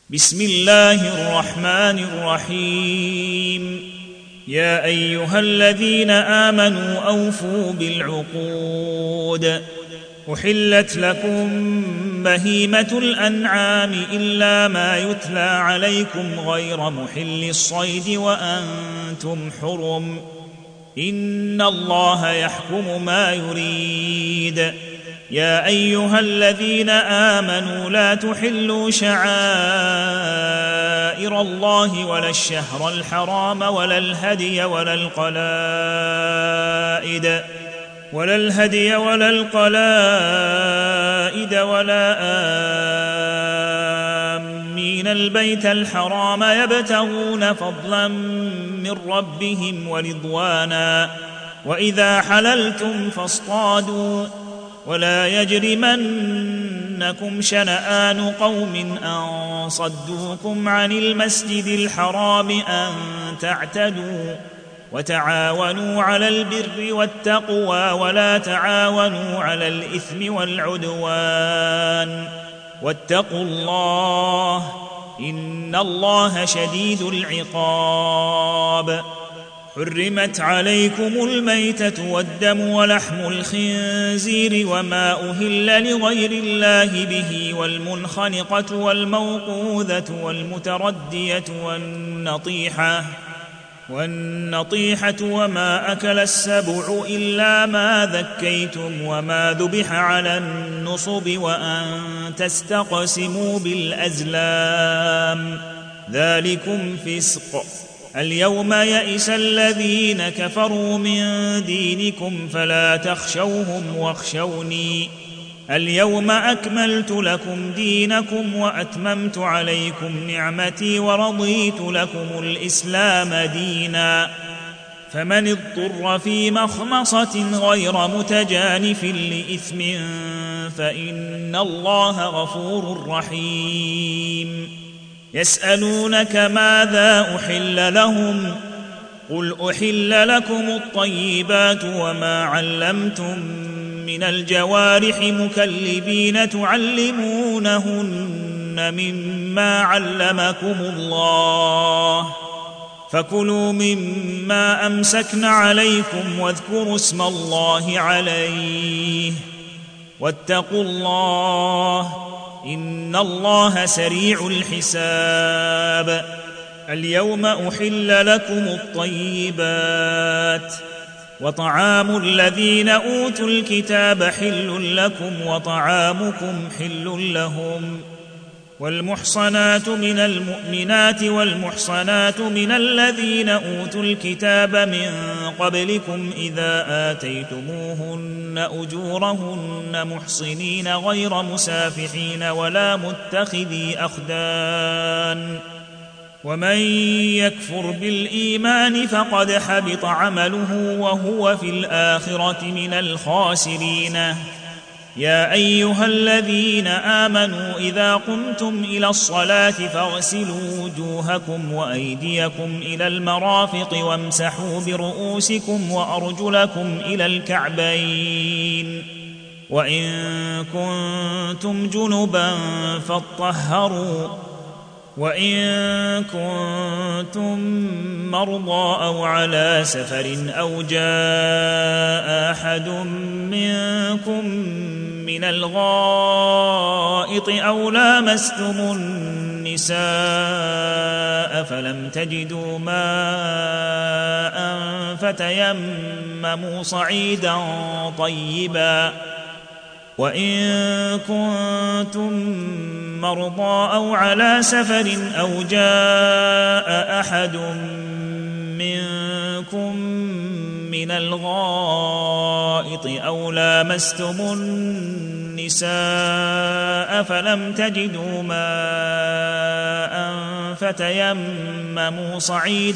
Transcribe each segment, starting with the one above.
بسم الله الرحمن الرحيم. يا أيها الذين آمنوا أوفوا بالعقود. أحلت لكم بهيمة الأنعام إلا ما يتلى عليكم غير محل الصيد وأنتم حرم، إن الله يحكم ما يريد. يا أيها الذين آمنوا لا تحلوا شعائر الله ولا الشهر الحرام ولا الهدي ولا القلائد ولا آمين البيت الحرام يبتغون فضلا من ربهم ورضوانا، وإذا حللتم فاصطادوا، ولا يجرمنكم شنآن قوم أن صدوكم عن المسجد الحرام أن تعتدوا، وتعاونوا على البر والتقوى ولا تعاونوا على الإثم والعدوان، واتقوا الله إن الله شديد العقاب. حرمت عليكم الميتة والدم ولحم الخنزير وما أهل لغير الله به، والمنخنقة والموقوذة والمتردية والنطيحة وما أكل السبع إلا ما ذكيتم وما ذبح على النصب وأن تستقسموا بالأزلام، ذلكم فسق. اليوم يئس الذين كفروا من دينكم فلا تخشوهم واخشوني، اليوم أكملت لكم دينكم وأتممت عليكم نعمتي ورضيت لكم الإسلام دينا، فمن اضطر في مخمصة غير متجانف لإثم فإن الله غفور رحيم. يسألونك ماذا أحل لهم، قل أحل لكم الطيبات وما علمتم من الجوارح مكلبين تعلمونهن مما علمكم الله، فكلوا مما أمسكن عليكم واذكروا اسم الله عليه، واتقوا الله إن الله سريع الحساب. اليوم أحل لكم الطيبات، وطعام الذين أوتوا الكتاب حل لكم وطعامكم حل لهم، والمحصنات من المؤمنات والمحصنات من الذين أوتوا الكتاب من قبلكم إذا آتيتموهن أجورهن محصنين غير مسافحين ولا متخذي أخدان، ومن يكفر بالإيمان فقد حبط عمله وهو في الآخرة من الخاسرين. يا أيها الذين آمنوا إذا قمتم إلى الصلاة فاغسلوا وجوهكم وأيديكم إلى المرافق وامسحوا برؤوسكم وأرجلكم إلى الكعبين، وإن كنتم جنبا فاطهروا، وإن كنتم مرضى أو على سفر أو جاء أحد منكم من الغائط أو لامستم النساء فلم تجدوا ماء فتيمموا صعيدا طيبا، وإن كنتم مرضى أو على سفر أو جاء أحد منكم من الغائط أو لامستم النساء فلم تجدوا ماء فتيمموا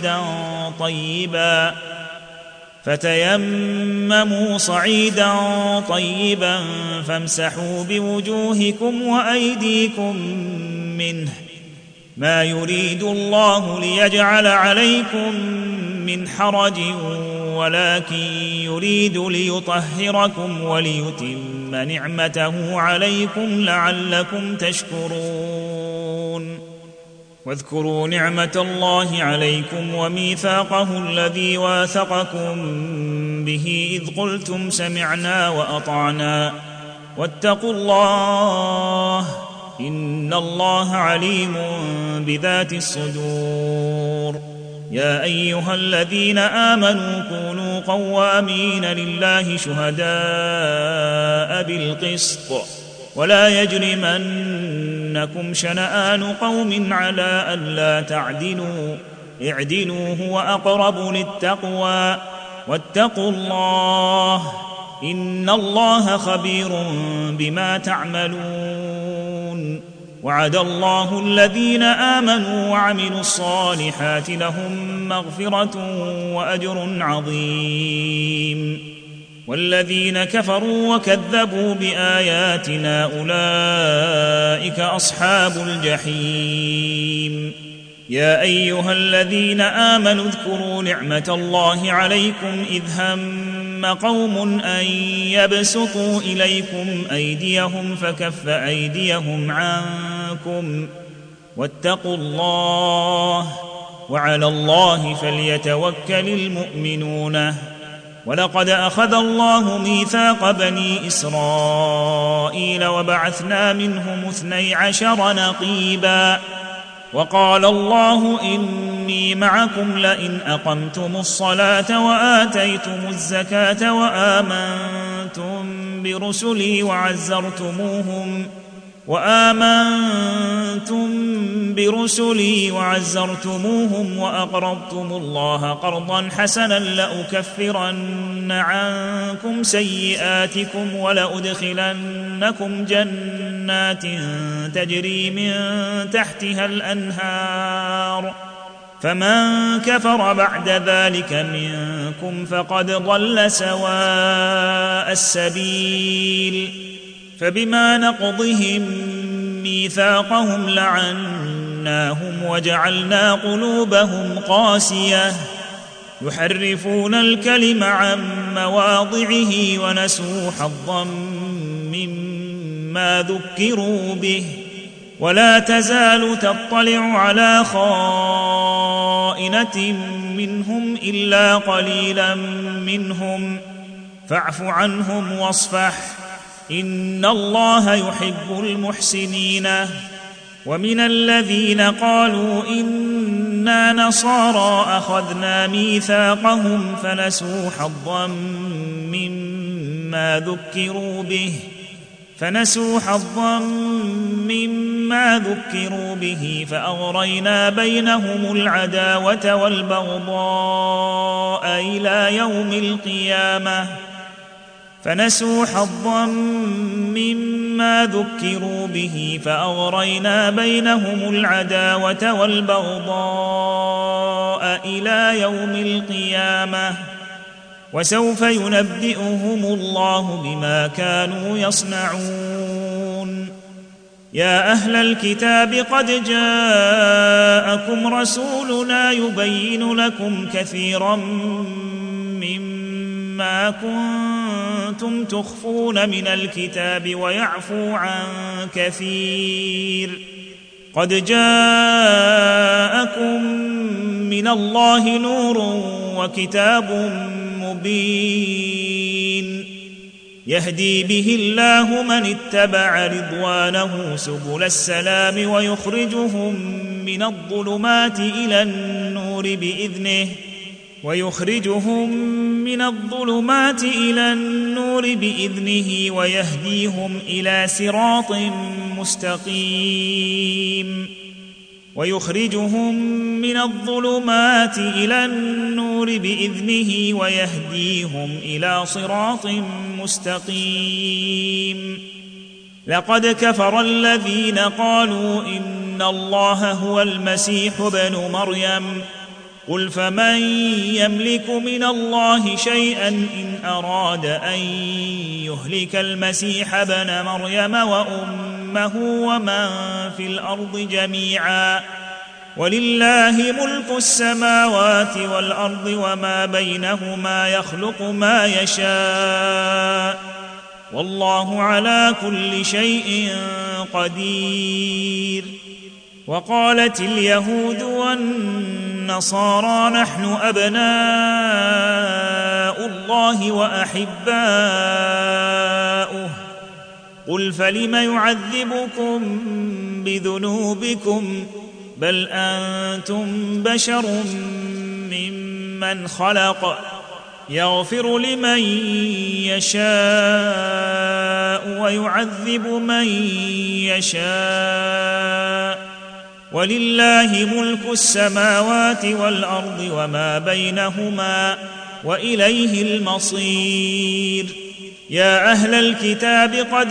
صعيدا طيبا فامسحوا بوجوهكم وأيديكم منه، ما يريد الله ليجعل عليكم من حرج ولكن يريد ليطهركم وليتم نعمته عليكم لعلكم تشكرون. واذكروا نعمة الله عليكم وميثاقه الذي واثقكم به إذ قلتم سمعنا وأطعنا واتقوا الله إن الله عليم بذات الصدور. يا أيها الذين آمنوا كونوا قوامين لله شهداء بالقسط ولا يجرمنكم شنآن قوم على ألا تعدلوا اعدلوا هو أقرب للتقوى واتقوا الله إن الله خبير بما تعملون. وعد الله الذين آمنوا وعملوا الصالحات لهم مغفرة وأجر عظيم والذين كفروا وكذبوا بآياتنا أولئك أصحاب الجحيم. يا أيها الذين آمنوا اذكروا نعمة الله عليكم إذ هم قوم أن يبسطوا إليكم أيديهم فكف أيديهم عنكم واتقوا الله وعلى الله فليتوكل المؤمنون. ولقد أخذ الله ميثاق بني إسرائيل وبعثنا منهم 12 نقيبا وقال الله إني معكم لئن أقمتم الصلاة وآتيتم الزكاة وآمنتم برسلي وعزرتموهم وأقرضتم الله قرضا حسنا لأكفرن عنكم سيئاتكم ولأدخلنكم جنات تجري من تحتها الأنهار فمن كفر بعد ذلك منكم فقد ضل سواء السبيل. فبما نقضهم ميثاقهم لعناهم وجعلنا قلوبهم قاسية يحرفون الكلم عن مواضعه ونسوا حظا مما ذكروا به ولا تزال تطلع على خائنة منهم إلا قليلا منهم فاعف عنهم واصفح إن الله يحب المحسنين. ومن الذين قالوا إنا نصارى أخذنا ميثاقهم فنسوا حظا مما ذكروا به فأغرينا بينهم العداوة والبغضاء إلى يوم القيامة وسوف ينبئهم الله بما كانوا يصنعون. يا أهل الكتاب قد جاءكم رسولنا يبين لكم كثيرا مما كنتم تخفون من الكتاب ويعفو عن كثير قد جاءكم من الله نور وكتاب مبين يهدي به الله من اتبع رضوانه سبل السلام ويخرجهم من الظلمات إلى النور بإذنه ويهديهم إلى صراط مستقيم. لقد كفر الذين قالوا إن الله هو المسيح ابن مريم قل فمن يملك من الله شيئا إن أراد أن يهلك المسيح ابن مريم وأمه ومن في الأرض جميعا ولله ملك السماوات والأرض وما بينهما يخلق ما يشاء والله على كل شيء قدير. وقالت اليهود والنصارى نحن أبناء الله وأحباؤه قل فلم يعذبكم بذنوبكم بل أنتم بشر ممن خلق يغفر لمن يشاء ويعذب من يشاء ولله ملك السماوات والأرض وما بينهما وإليه المصير. يا أهل الكتاب قد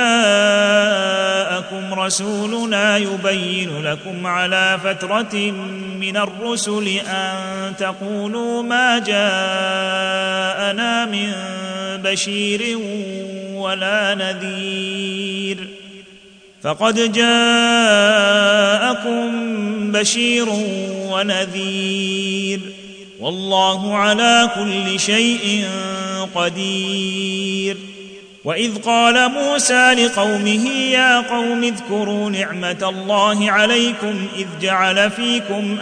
جاءكم رسولنا يبين لكم على فترة من الرسل أن تقولوا ما جاءنا من بشير ولا نذير فقد جاءكم بشير ونذير والله على كل شيء قدير. وإذ قال موسى لقومه يا قوم اذكروا نعمة الله عليكم إذ جعل فيكم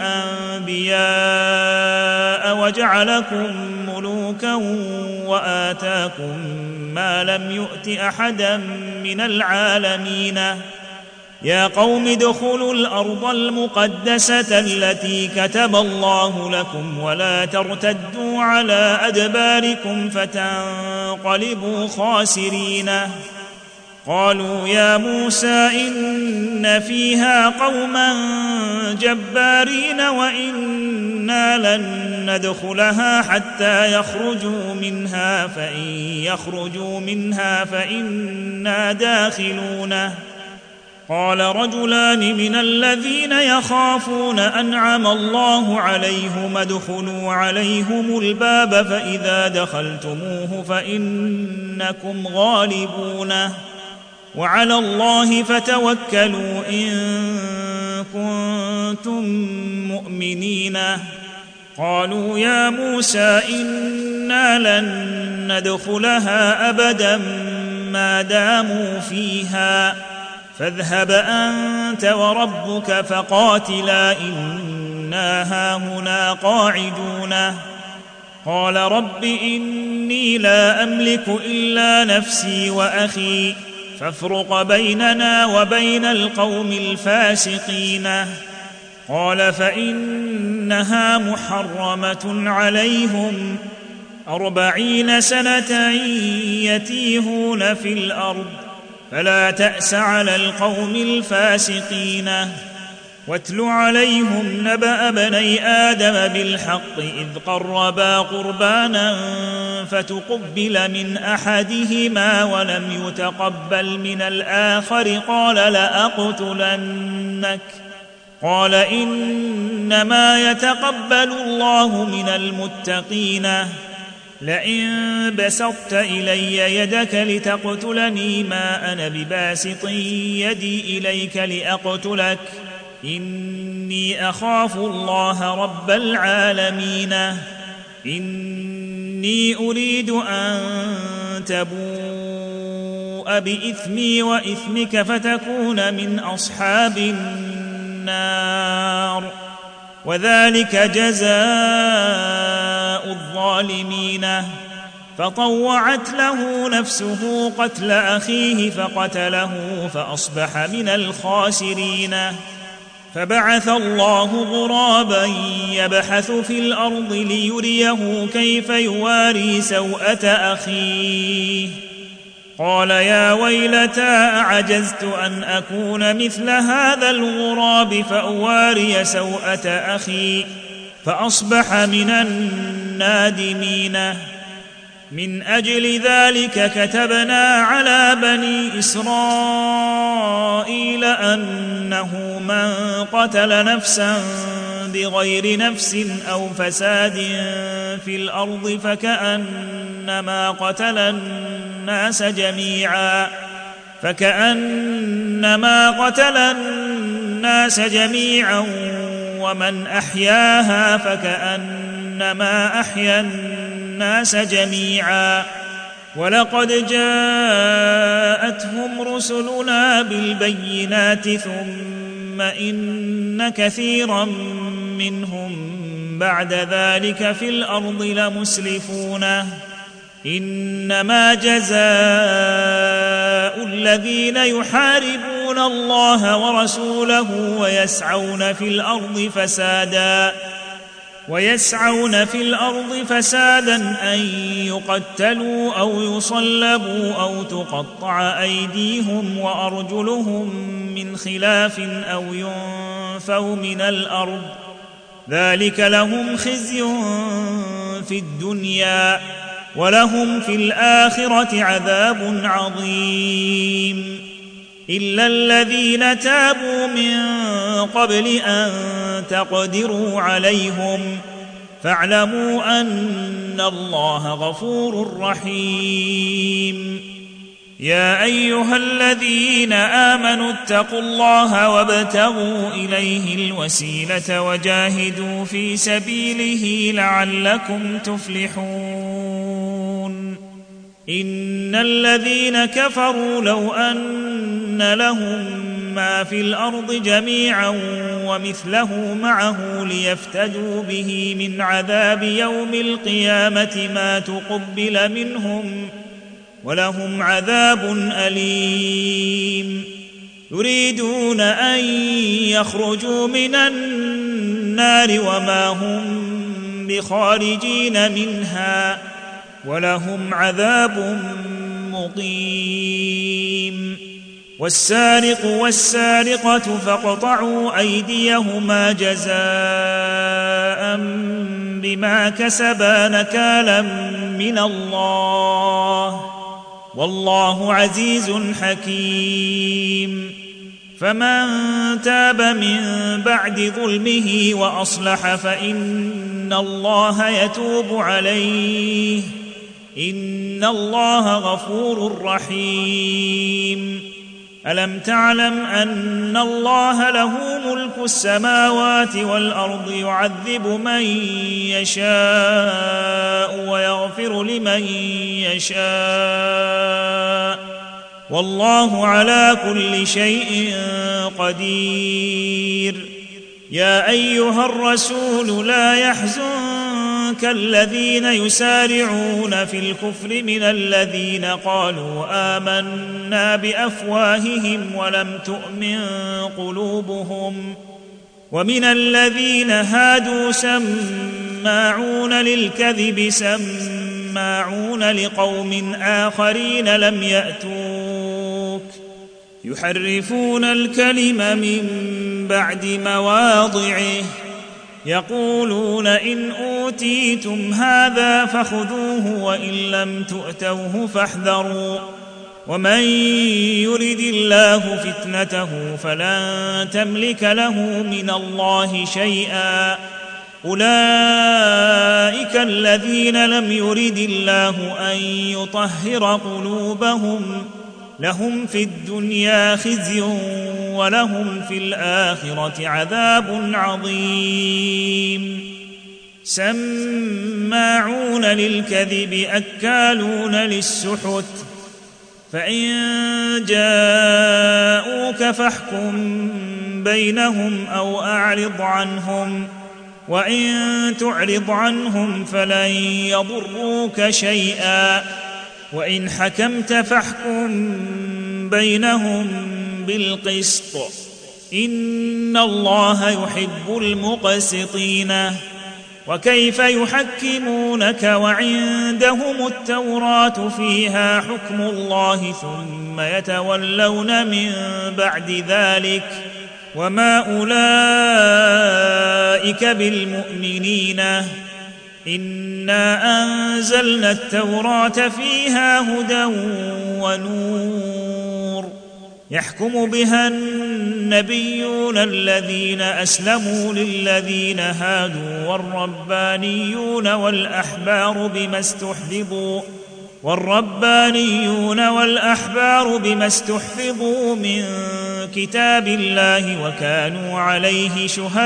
أنبياء وجعلكم ملوكا وآتاكم ما لم يؤت أحدا من العالمين يا قوم ادخلوا الأرض المقدسة التي كتب الله لكم ولا ترتدوا على أدباركم فتنقلبوا خاسرين. قالوا يا موسى إن فيها قوما جبارين وإنا لن ندخلها حتى يخرجوا منها فإن يخرجوا منها فإنا داخلونه. قال رجلان من الذين يخافون أنعم الله عليهم ادخلوا عليهم الباب فإذا دخلتموه فإنكم غالبونه وعلى الله فتوكلوا إن كنتم مؤمنين. قالوا يا موسى إنا لن ندخلها أبدا ما داموا فيها فاذهب أنت وربك فقاتلا إنا هاهنا قاعدون. قال رب إني لا أملك إلا نفسي وأخي فافرق بيننا وبين القوم الفاسقين. قال فإنها محرمة عليهم 40 سنة يتيهون في الأرض فلا تأس على القوم الفاسقين. واتل عليهم نبأ بني آدم بالحق إذ قربا قربانا فتقبل من أحدهما ولم يتقبل من الآخر قال لأقتلنك قال إنما يتقبل الله من المتقين. لئن بسطت إلي يدك لتقتلني ما أنا بباسط يدي إليك لأقتلك إني أخاف الله رب العالمين. إني أريد أن تبوء بإثمي وإثمك فتكون من أصحاب النار وذلك جزاء الظالمين. فطوعت له نفسه قتل أخيه فقتله فأصبح من الخاسرين. فبعث الله غرابا يبحث في الأرض ليريه كيف يواري سوءة أخيه قال يا ويلتى أعجزت أن أكون مثل هذا الغراب فأواري سوءة أخي فأصبح من النادمين. من أجل ذلك كتبنا على بني إسرائيل أنه من قتل نفسا بغير نفس أو فساد في الأرض فكأنما قتل الناس جميعا ومن أحياها فكأنما أحيا الناس جميعا. ولقد جاءتهم رسلنا بالبينات ثم إن كثيرا منهم بعد ذلك في الأرض لمسرفون إنما جزاء الذين يحاربون الله ورسوله ويسعون في الأرض فسادا أن يقتلوا أو يصلبوا أو تقطع أيديهم وأرجلهم من خلاف أو ينفوا من الأرض ذلك لهم خزي في الدنيا ولهم في الآخرة عذاب عظيم إلا الذين تابوا من قبل أن تقدروا عليهم فاعلموا أن الله غفور رحيم يا أيها الذين آمنوا اتقوا الله وابتغوا إليه الوسيلة وجاهدوا في سبيله لعلكم تفلحون إن الذين كفروا لو أن لهم ما في الأرض جميعا ومثله معه ليفتدوا به من عذاب يوم القيامة ما تقبل منهم ولهم عذاب أليم يريدون أن يخرجوا من النار وما هم بخارجين منها ولهم عذاب مقيم والسارق والسارقة فاقطعوا أيديهما جزاء بما كسبا نكالا من الله والله عزيز حكيم فمن تاب من بعد ظلمه وأصلح فإن الله يتوب عليه إن الله غفور رحيم ألم تعلم أن الله له ملك السماوات والأرض يعذب من يشاء ويغفر لمن يشاء والله على كل شيء قدير يا أيها الرسول لا يحزنك الذين يسارعون في الكفر من الذين قالوا آمنا بأفواههم ولم تؤمن قلوبهم ومن الذين هادوا سماعون للكذب سماعون لقوم آخرين لم يأتوك يحرفون الكلم من بعد مواضعه يقولون إن أوتيتم هذا فخذوه وإن لم تؤتوه فاحذروا ومن يرد الله فتنته فلن تملك له من الله شيئا أولئك الذين لم يرد الله أن يطهر قلوبهم لهم في الدنيا خزي ولهم في الآخرة عذاب عظيم سماعون للكذب أكالون للسحت فإن جاءوك فاحكم بينهم أو أعرض عنهم وإن تعرض عنهم فلن يضروك شيئا وإن حكمت فاحكم بينهم بالقسط إن الله يحب المقسطين وكيف يحكمونك وعندهم التوراة فيها حكم الله ثم يتولون من بعد ذلك وما أولئك بالمؤمنين إنا أنزلنا التوراة فيها هدى ونور يحكم بها النبيون الذين أسلموا للذين هادوا والربانيون والأحبار بما استحفظوا من كتاب الله وكانوا عليه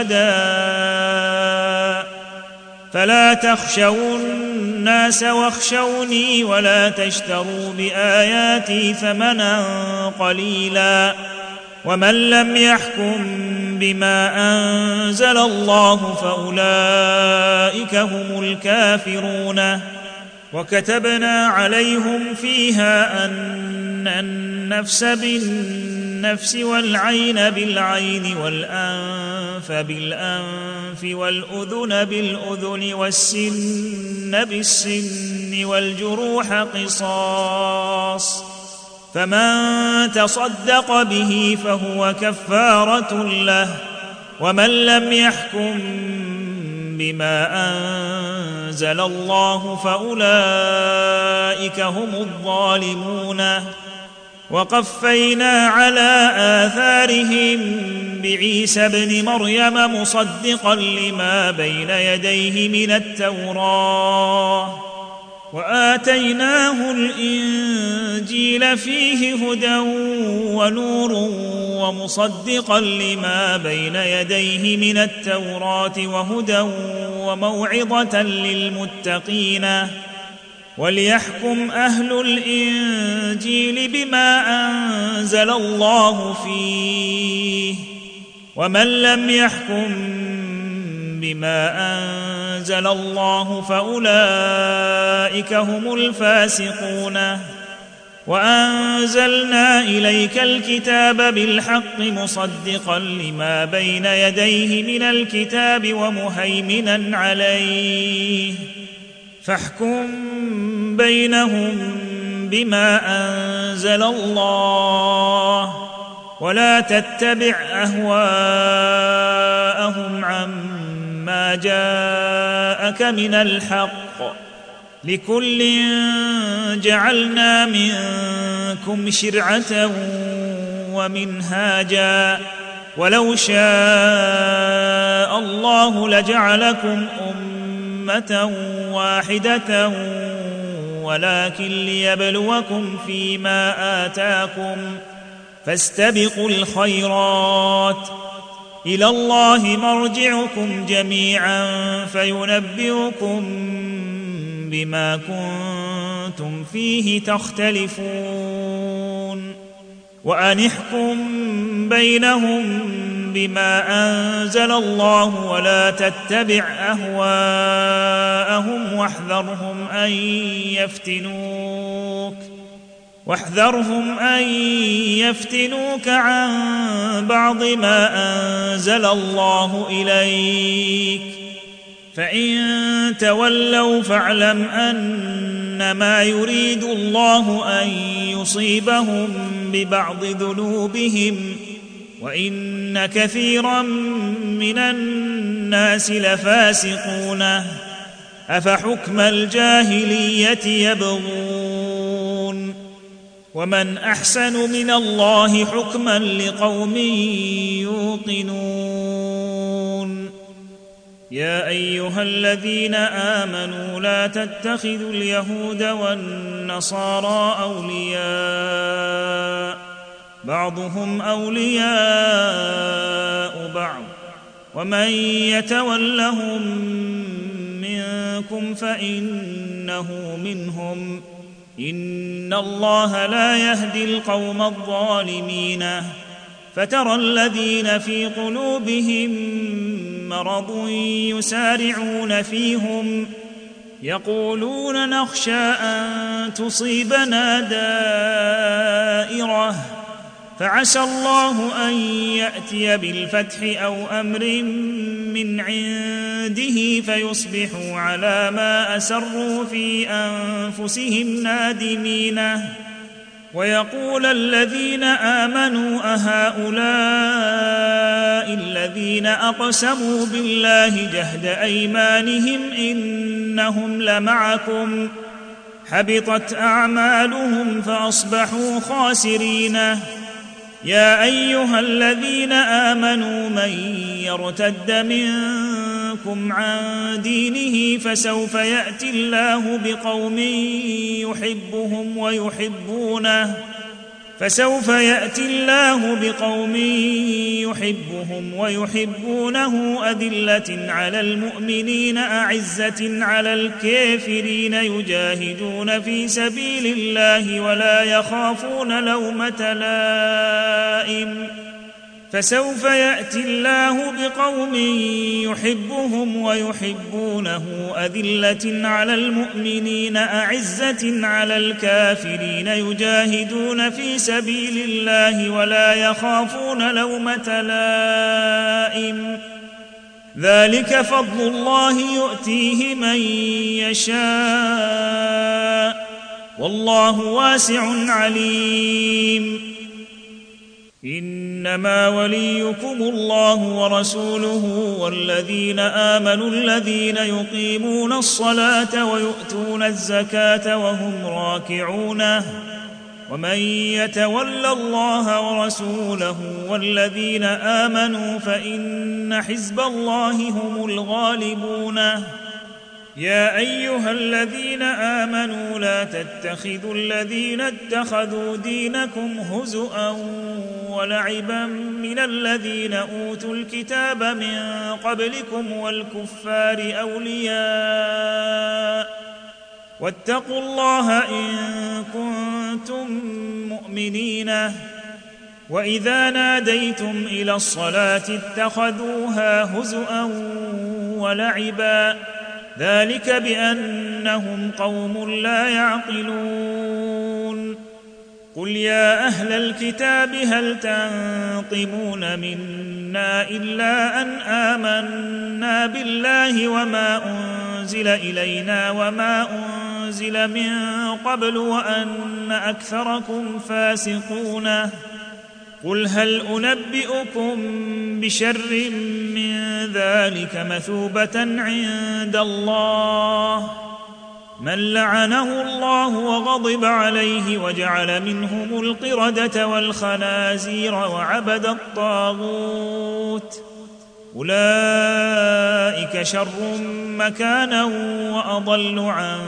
شهداء فلا تخشوا الناس واخشوني ولا تشتروا بآياتي ثمنا قليلا ومن لم يحكم بما أنزل الله فأولئك هم الكافرون. وكتبنا عليهم فيها أن النفس بالنفس والعين بالعين والأنف بالأنف والأذن بالأذن والسن بالسن والجروح قصاص، فمن تصدق به فهو كفارة له. ومن لم يحكم بما أنزل الله فأولئك هم الظالمون. وقفينا على آثارهم بعيسى ابن مريم مصدقا لما بين يديه من التوراة، وآتيناه الإنجيل فيه هدى ونور ومصدقا لما بين يديه من التوراة وهدى وموعظة للمتقين. وليحكم أهل الإنجيل بما أنزل الله فيه، ومن لم يحكم بما أنزل الله فأولئك هم الفاسقون. وأنزلنا إليك الكتاب بالحق مصدقا لما بين يديه من الكتاب ومهيمنا عليه، فاحكم بينهم بما أنزل الله، ولا تتبع أهواءهم عما جاءك من الحق، لكل جعلنا منكم شرعة ومنهاجا، ولو شاء الله لجعلكم أمة واحدة ولكن ليبلوكم فيما آتاكم، فاستبقوا الخيرات، إلى الله مرجعكم جميعا فينبئكم بما كنتم فيه تختلفون. وأن احكم بينهم بما أنزل الله ولا تتبع أهواءهم واحذرهم أن يفتنوك عن بعض ما أنزل الله إليك، فإن تولوا فاعلم أنما يريد الله أن يصيبهم ببعض ذنوبهم، وإن كثيرا من الناس لفاسقون. أفحكم الجاهلية يبغون، ومن أحسن من الله حكما لقوم يوقنون. يا أيها الذين آمنوا لا تتخذوا اليهود والنصارى أولياء، بعضهم أولياء بعض، ومن يتولهم منكم فإنه منهم، إن الله لا يهدي القوم الظالمين. فترى الذين في قلوبهم مرض يسارعون فيهم يقولون نخشى أن تصيبنا دائرة، فعسى الله أن يأتي بالفتح أو أمر من عنده فيصبحوا على ما أسروا في أنفسهم نادمين. ويقول الذين آمنوا أهؤلاء الذين أقسموا بالله جهد أيمانهم إنهم لمعكم، حبطت أعمالهم فأصبحوا خاسرين. يا أيها الذين آمنوا من يرتد منكم عن دينه فسوف يأتي الله بقوم يحبهم ويحبونه أذلة على المؤمنين أعزة على الكافرين يجاهدون في سبيل الله ولا يخافون لومة لائم، فسوف يأتي الله بقوم يحبهم ويحبونه أذلة على المؤمنين أعزة على الكافرين يجاهدون في سبيل الله ولا يخافون لومة لائم ذلك فضل الله يؤتيه من يشاء والله واسع عليم إنما وليكم الله ورسوله والذين آمنوا الذين يقيمون الصلاة ويؤتون الزكاة وهم راكعون ومن يتول الله ورسوله والذين آمنوا فإن حزب الله هم الغالبون يا أيها الذين آمنوا لا تتخذوا الذين اتخذوا دينكم هزؤا ولعبا من الذين أوتوا الكتاب من قبلكم والكفار أولياء واتقوا الله إن كنتم مؤمنين وإذا ناديتم إلى الصلاة اتخذوها هزؤا ولعبا ذلك بأنهم قوم لا يعقلون قل يا أهل الكتاب هل تنقمون منا إلا أن آمنا بالله وما أنزل إلينا وما أنزل من قبل وأن أكثركم فاسقون قل هل أنبئكم بشر من ذلك مثوبة عند الله من لعنه الله وغضب عليه وجعل منهم القردة والخنازير وعبد الطاغوت أولئك شر مكانا وأضل عن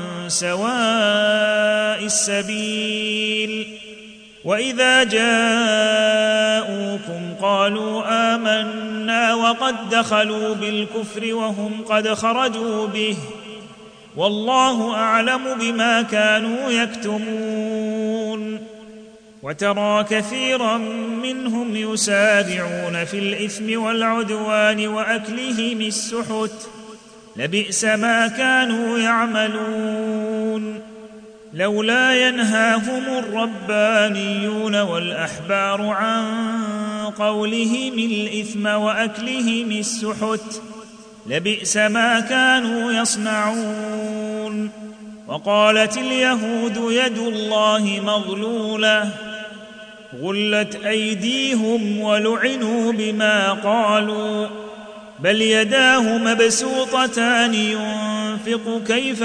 سواء السبيل وإذا جاءوكم قالوا آمنا وقد دخلوا بالكفر وهم قد خرجوا به والله أعلم بما كانوا يكتمون وترى كثيرا منهم يسارعون في الإثم والعدوان وأكلهم السحت لبئس ما كانوا يعملون لولا ينهاهم الربانيون والأحبار عن قولهم الإثم وأكلهم السحت لبئس ما كانوا يصنعون وقالت اليهود يد الله مغلولة غلت أيديهم ولعنوا بما قالوا بل يداه مبسوطتان ينفق كيف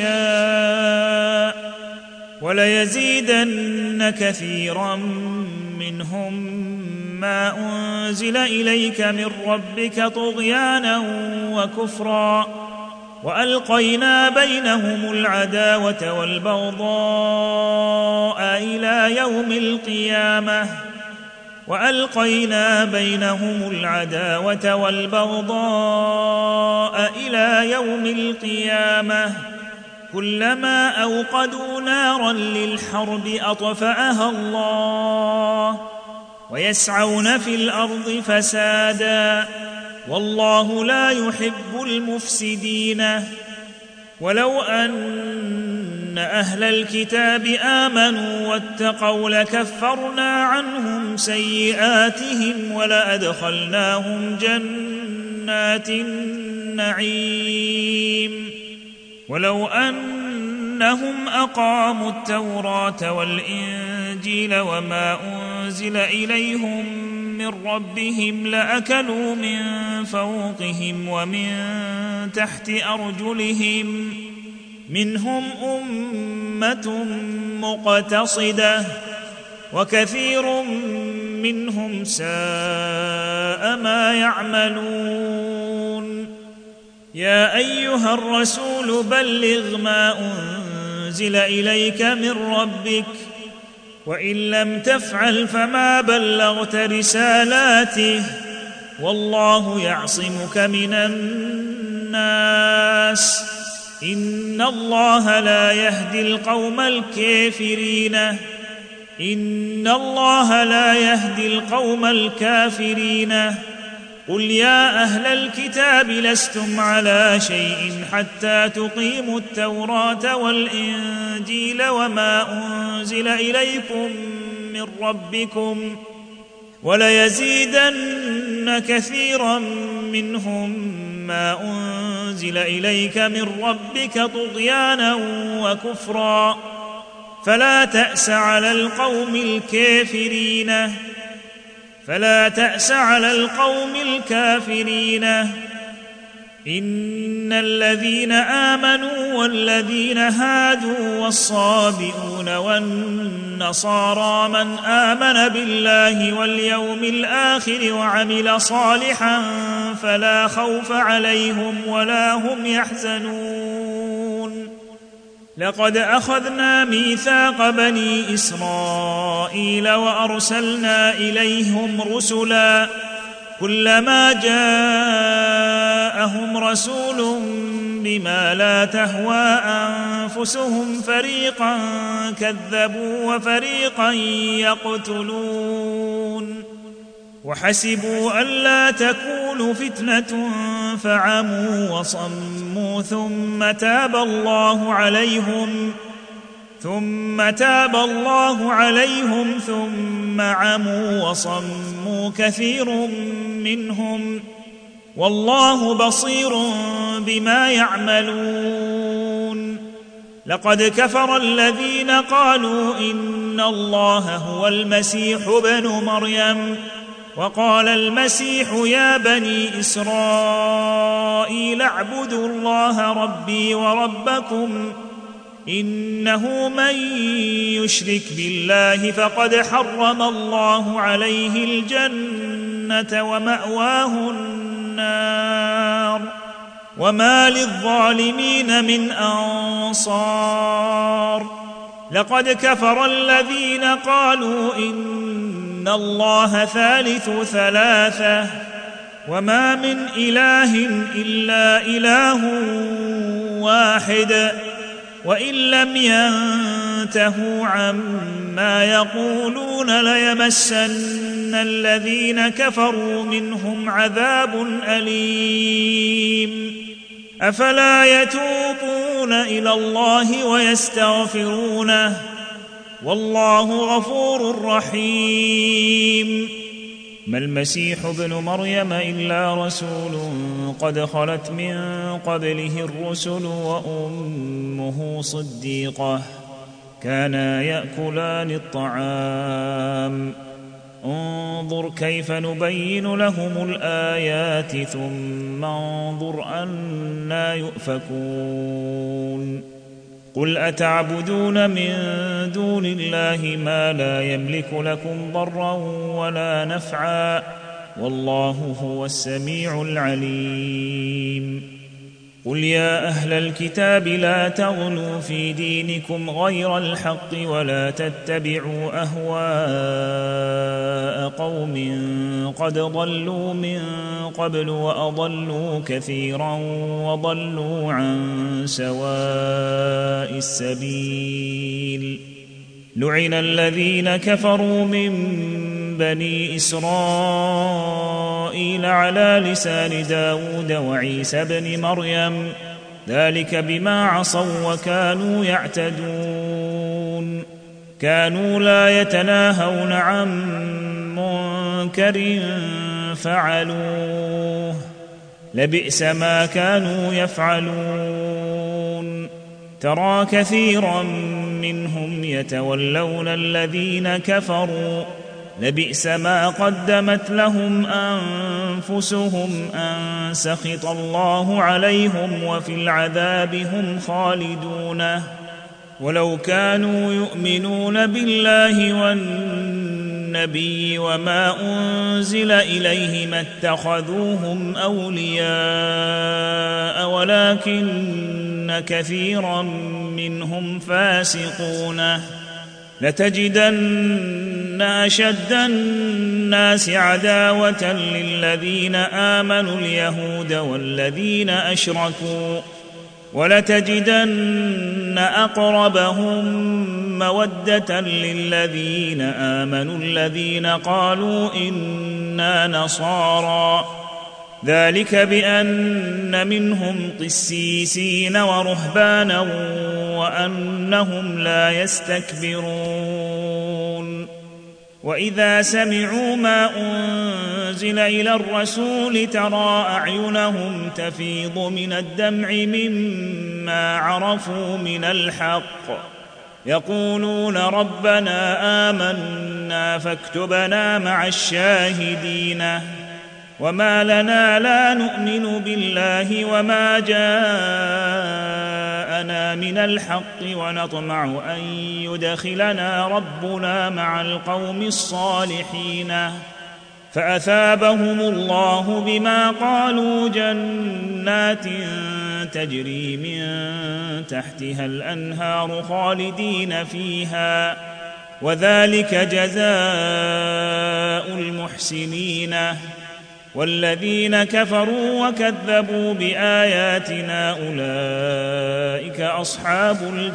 يشاء وليزيدن كثيرا منهم ما أنزل إليك من ربك طغيانا وكفرا وألقينا بينهم العداوة والبغضاء إلى يوم القيامة وألقينا بينهم العداوة والبغضاء إلى يوم القيامة كلما أوقدوا نارا للحرب أطفأها الله ويسعون في الأرض فسادا والله لا يحب المفسدين ولو أن أهل الكتاب آمنوا واتقوا لكفرنا عنهم سيئاتهم ولأدخلناهم جنات النعيم ولو أنهم أقاموا التوراة والإنجيل وما أنزل إليهم من ربهم لأكلوا من فوقهم ومن تحت أرجلهم منهم أمة مقتصدة وكثير منهم ساء ما يعملون يا أيها الرسول بلغ ما أنزل إليك من ربك وإن لم تفعل فما بلغت رسالاته والله يعصمك من الناس إن الله لا يهدي القوم الكافرين إن الله لا يهدي القوم الكافرين قل يا أهل الكتاب لستم على شيء حتى تقيموا التوراة والإنجيل وما أنزل إليكم من ربكم وليزيدن كثيرا منهم ما أنزل إليك من ربك طغيانا وكفرا فلا تأس على القوم الكافرين إن الذين آمنوا والذين هادوا والصابئون والنصارى من آمن بالله واليوم الآخر وعمل صالحا فلا خوف عليهم ولا هم يحزنون لقد أخذنا ميثاق بني إسرائيل وأرسلنا إليهم رسلا كلما جاءهم رسول بما لا تهوى أنفسهم فريقا كذبوا وفريقا يقتلون وحسبوا ألا تكون فتنة فعموا وصموا ثم تاب الله عليهم ثم عموا وصموا كثير منهم والله بصير بما يعملون لقد كفر الذين قالوا إن الله هو المسيح ابن مريم وقال المسيح يا بني إسرائيل اعبدوا الله ربي وربكم إنه من يشرك بالله فقد حرم الله عليه الجنة ومأواه النار وما للظالمين من أنصار لقد كفر الذين قالوا إن الله ثالث ثلاثة وما من إله إلا إله واحد وإن لم ينتهوا عما يقولون ليمسن الذين كفروا منهم عذاب أليم أفلا يتوبون إلى الله ويستغفرونه والله غفور رحيم ما المسيح ابن مريم إلا رسول قد خلت من قبله الرسل وأمه صديقة كانا يأكلان الطعام انظر كيف نبين لهم الآيات ثم انظر أنى يؤفكون قل أتعبدون من دون الله ما لا يملك لكم ضرا ولا نفعا والله هو السميع العليم قل يا أهل الكتاب لا تغلوا في دينكم غير الحق ولا تتبعوا أهواء قوم قد ضلوا من قبل وأضلوا كثيرا وضلوا عن سواء السبيل لعن الذين كفروا من بني إسرائيل على لسان داود وعيسى بن مريم ذلك بما عصوا وكانوا يعتدون كانوا لا يتناهون عن منكر فعلوه لبئس ما كانوا يفعلون ترى كثيرا منهم يتولون الذين كفروا لبئس ما قدمت لهم أنفسهم أن سخط الله عليهم وفي العذاب هم خالدون ولو كانوا يؤمنون بالله والنبي وما أنزل إليه ما اتخذوهم أولياء ولكن كثيرا منهم فاسقون لتجدن أشد الناس عداوة للذين آمنوا اليهود والذين أشركوا ولتجدن أقربهم مودة للذين آمنوا الذين قالوا إنا نصارى ذلك بأن منهم قسيسين ورهبانا وأنهم لا يستكبرون وإذا سمعوا ما أنزل إلى الرسول ترى أعينهم تفيض من الدمع مما عرفوا من الحق يقولون ربنا آمنا فاكتبنا مع الشاهدين وما لنا لا نؤمن بالله وما جاءنا من الحق ونطمع أن يدخلنا ربنا مع القوم الصالحين فأثابهم الله بما قالوا جنات تجري من تحتها الأنهار خالدين فيها وذلك جزاء المحسنين والذين كفروا وكذبوا بآياتنا أولئك أصحاب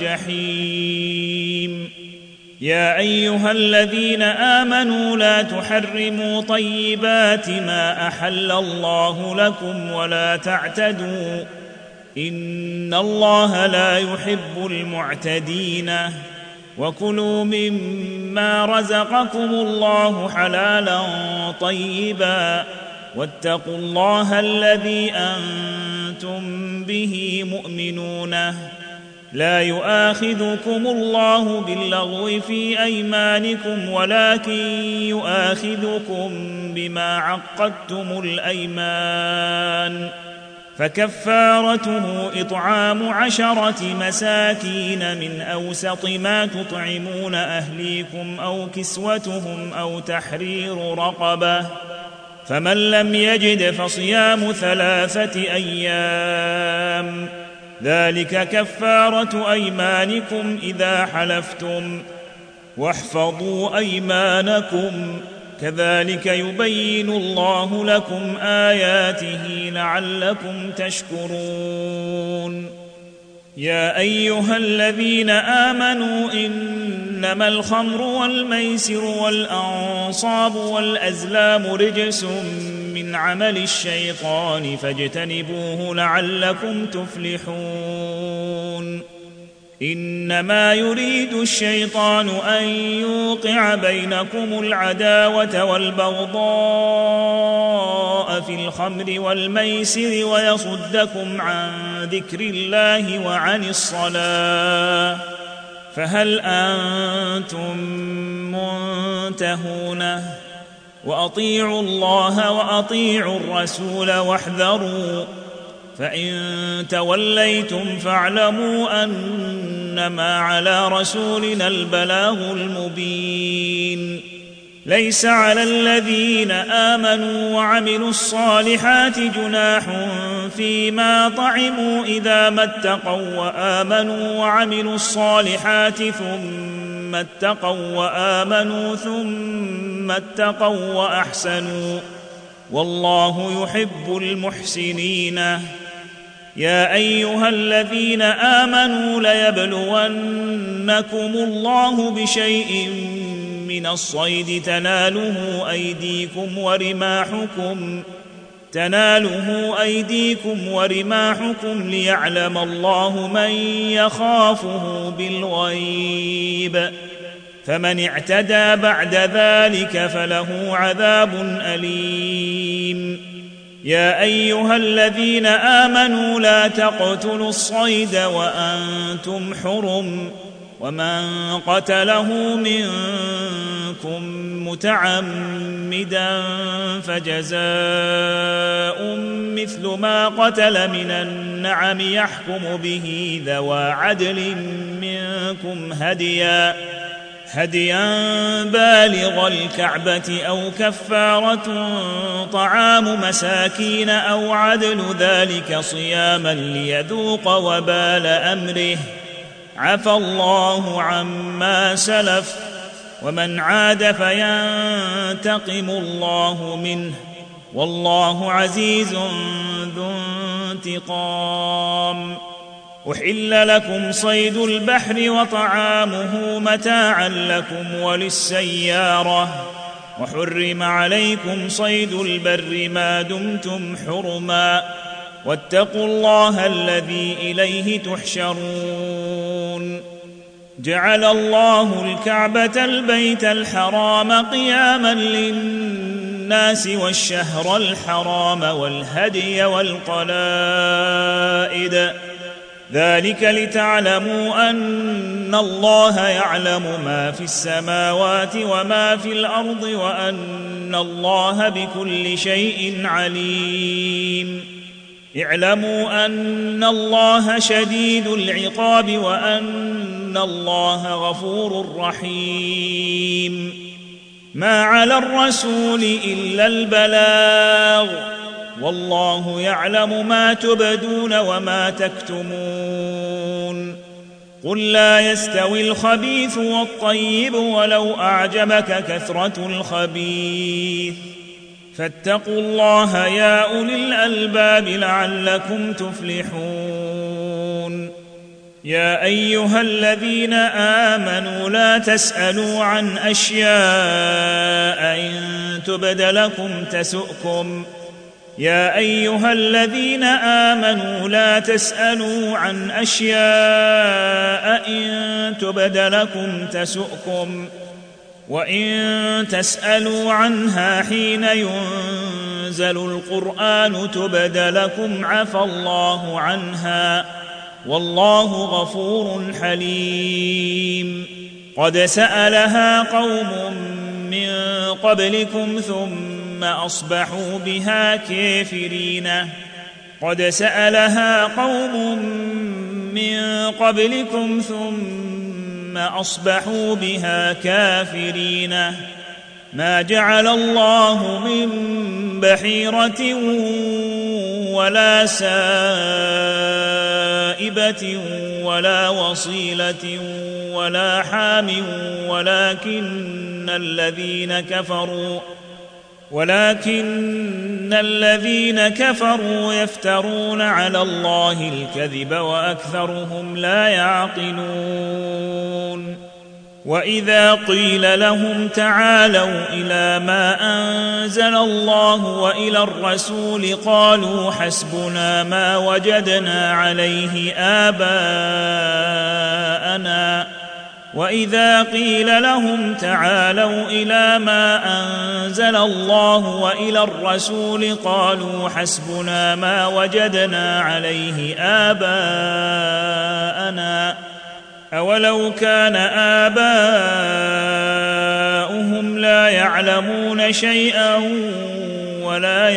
الجحيم يا أيها الذين آمنوا لا تحرموا طيبات ما أحل الله لكم ولا تعتدوا إن الله لا يحب المعتدين وكلوا مما رزقكم الله حلالا طيبا واتقوا الله الذي أنتم به مؤمنون لا يؤاخذكم الله باللغو في أيمانكم ولكن يؤاخذكم بما عقدتم الأيمان فكفارته إطعام 10 مساكين من أوسط ما تطعمون أهليكم أو كسوتهم أو تحرير رقبة فمن لم يجد فصيام 3 أيام ذلك كفارة أيمانكم إذا حلفتم واحفظوا أيمانكم كذلك يبين الله لكم آياته لعلكم تشكرون يا أيها الذين آمنوا إنما الخمر والميسر والأنصاب والأزلام رجس من عمل الشيطان فاجتنبوه لعلكم تفلحون إنما يريد الشيطان أن يوقع بينكم العداوة والبغضاء في الخمر والميسر ويصدكم عن ذكر الله وعن الصلاة فهل أنتم منتهون وأطيعوا الله وأطيعوا الرسول واحذروا فإن توليتم فاعلموا أنما على رسولنا البلاغ المبين ليس على الذين آمنوا وعملوا الصالحات جناح فيما طعموا إذا ما اتقوا وآمنوا وعملوا الصالحات ثم اتقوا وآمنوا ثم اتقوا وأحسنوا والله يحب المحسنين يا أيها الذين آمنوا ليبلونكم الله بشيء من الصيد تناله أيديكم ورماحكم ليعلم الله من يخافه بالغيب فمن اعتدى بعد ذلك فله عذاب أليم يا أيها الذين آمنوا لا تقتلوا الصيد وأنتم حرم ومن قتله منكم متعمدا فجزاء مثل ما قتل من النعم يحكم به ذوى عدل منكم هديا بالغ الكعبة أو كفارة طعام مساكين أو عدل ذلك صياما ليذوق وبال أمره عفى الله عما سلف ومن عاد فينتقم الله منه والله عزيز ذو انتقام أحل لكم صيد البحر وطعامه متاعا لكم وللسيارة وحرم عليكم صيد البر ما دمتم حرما واتقوا الله الذي إليه تحشرون جعل الله الكعبة البيت الحرام قياما للناس والشهر الحرام والهدي والقلائد ذلك لتعلموا أن الله يعلم ما في السماوات وما في الأرض وأن الله بكل شيء عليم اعلموا أن الله شديد العقاب وأن الله غفور رحيم ما على الرسول إلا البلاغ والله يعلم ما تبدون وما تكتمون قل لا يستوي الخبيث والطيب ولو أعجبك كثرة الخبيث فاتقوا الله يا أولي الألباب لعلكم تفلحون يا أيها الذين آمنوا لا تسألوا عن أشياء إن تبد لكم تسؤكم يا أيها الذين آمنوا لا تسألوا عن أشياء إن تبد لكم تسؤكم وإن تسألوا عنها حين ينزل القرآن تبد لكم عفى الله عنها والله غفور حليم قد سألها قوم من قبلكم ثم أصبحوا بها كافرين قد سألها قوم من قبلكم ثم أصبحوا بها كافرين ما جعل الله من بحيرة ولا سائبة ولا وصيلة ولا حام ولكن الذين كفروا يفترون على الله الكذب وأكثرهم لا يعقلون وإذا قيل لهم تعالوا إلى ما أنزل الله وإلى الرسول قالوا حسبنا ما وجدنا عليه آباءنا وإذا قيل لهم تعالوا إلى ما أنزل الله وإلى الرسول قالوا حسبنا ما وجدنا عليه آباءنا أولو كان آباؤهم لا يعلمون شيئا ولا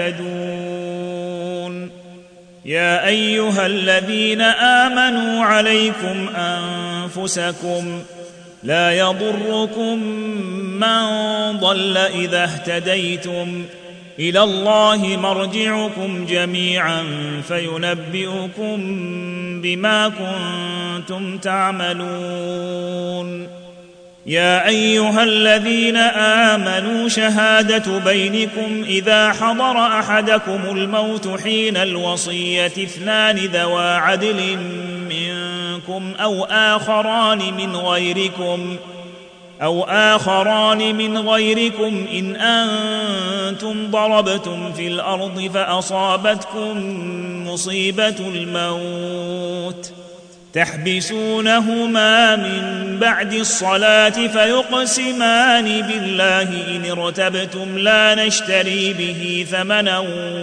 يهتدون يا أيها الذين آمنوا عليكم أنفسكم لا يضركم من ضل إذا اهتديتم إلى الله مرجعكم جميعا فينبئكم بما كنتم تعملون يا أيها الذين آمنوا شهادة بينكم إذا حضر أحدكم الموت حين الوصية اثنان ذوى عدل منكم أو آخران من غيركم إن أنتم ضربتم في الأرض فأصابتكم مصيبة الموت تحبسونهما من بعد الصلاة فيقسمان بالله إن ارتبتم لا نشتري به ثمنا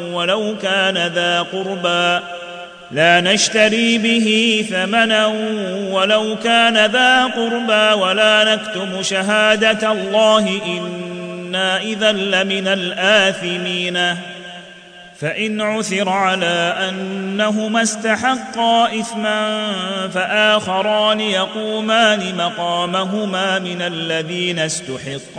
ولو كان ذا قربى ولا نكتم شهادة الله إنا إذا لمن الآثمين فإن عثر على أنهما استحقا إثما فآخران يقومان مقامهما من الذين استحق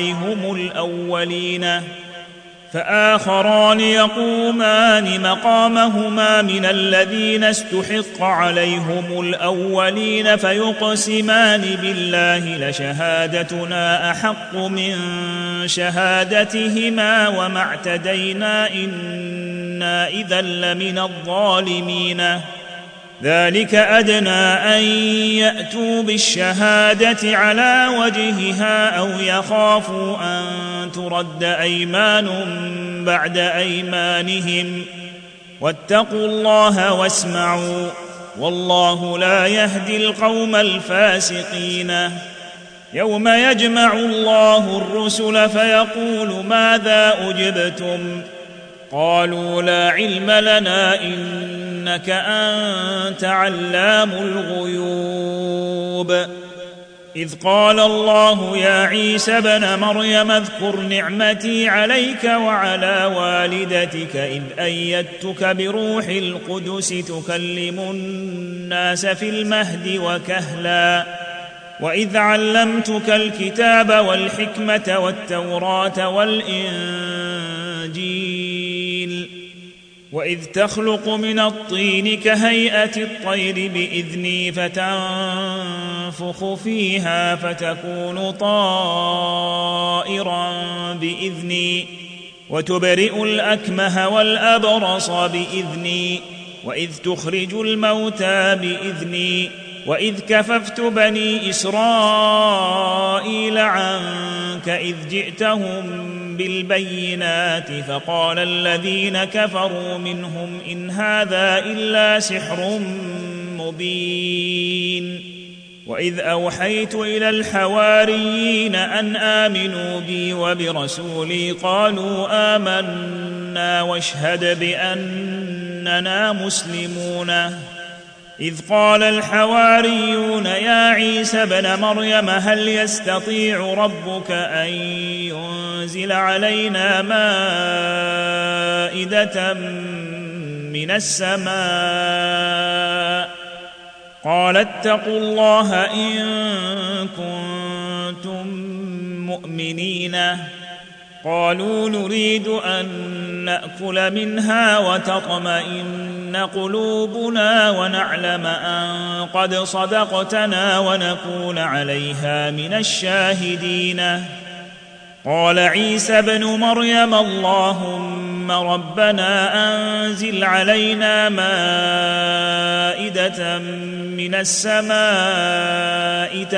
عليهم الأولين فيقسمان بالله لشهادتنا أحق من شهادتهما وما اعتدينا إنا إذا لمن الظالمين ذلك أدنى أن يأتوا بالشهادة على وجهها أو يخافوا أن ترد أيمان بعد أيمانهم واتقوا الله واسمعوا والله لا يهدي القوم الفاسقين يوم يجمع الله الرسل فيقول ماذا أجبتم قالوا لا علم لنا إنك أنت علام الغيوب إذ قال الله يا عيسى ابن مريم اذكر نعمتي عليك وعلى والدتك إذ أيدتك بروح القدس تكلم الناس في المهد وكهلا وإذ علمتك الكتاب والحكمة والتوراة والإنجيل وإذ تخلق من الطين كهيئة الطير بإذني فتنفخ فيها فتكون طائرا بإذني وتبرئ الأكمه والأبرص بإذني وإذ تخرج الموتى بإذني وإذ كففت بني إسرائيل عنك إذ جئتهم بالبينات فقال الذين كفروا منهم إن هذا إلا سحر مبين وإذ أوحيت إلى الحواريين أن آمنوا بي وبرسولي قالوا آمنا واشهد بأننا مسلمون إذ قال الحواريون يا عيسى ابن مريم هل يستطيع ربك أن ينزل علينا مائدة من السماء قال اتقوا الله إن كنتم مؤمنين قالوا نريد أن نأكل منها وتطمئن قلوبنا ونعلم أن قد صدقتنا ونكون عليها من الشاهدين قال عيسى ابن مريم اللهم ربنا أنزل علينا مائدة من السماء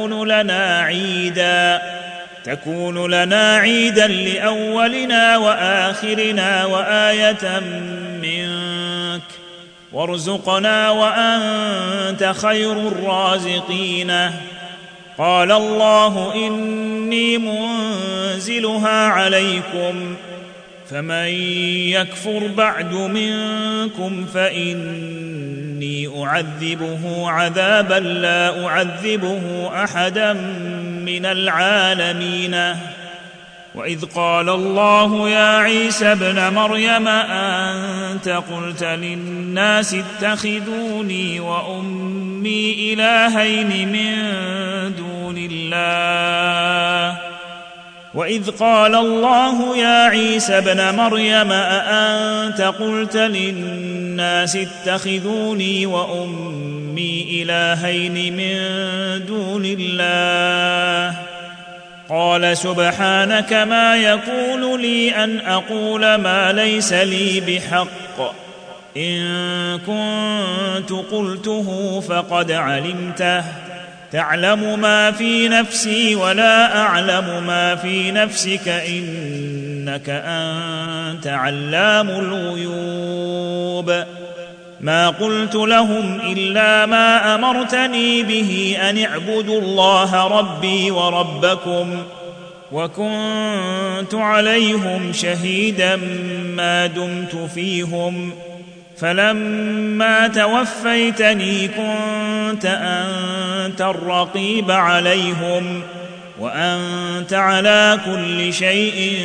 تكون لنا عيدا لأولنا وآخرنا وآية منك وارزقنا وأنت خير الرازقين قال الله إني منزلها عليكم فمن يكفر بعد منكم فإني أعذبه عذابا لا أعذبه أحدا من العالمين وإذ قال الله يا عيسى ابن مريم أنت قلت للناس اتخذوني وأمي إلهين من دون الله وإذ قال الله يا عيسى ابن مريم أأنت قلت للناس اتخذوني وأمي إلهين من دون الله قال سبحانك ما يكون لي أن أقول ما ليس لي بحق إن كنت قلته فقد علمته تعلم ما في نفسي ولا أعلم ما في نفسك إنك أنت علام الغيوب ما قلت لهم إلا ما أمرتني به أن اعبدوا الله ربي وربكم وكنت عليهم شهيدا ما دمت فيهم فلما توفيتني كنت أنت الرقيب عليهم وأنت على كل شيء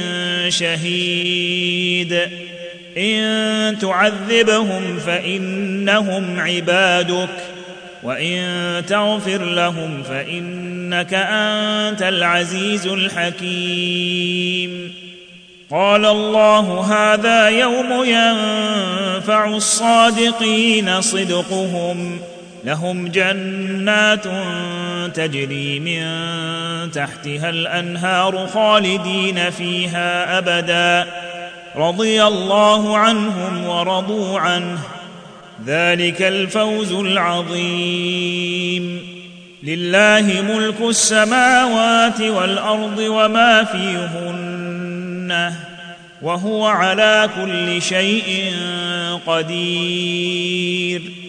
شهيد إن تعذبهم فإنهم عبادك وإن تغفر لهم فإنك أنت العزيز الحكيم قال الله هذا يوم ينفع الصادقين صدقهم لهم جنات تجري من تحتها الأنهار خالدين فيها أبدا رضي الله عنهم ورضوا عنه ذلك الفوز العظيم. لله ملك السماوات والأرض وما فيهن وهو على كل شيء قدير.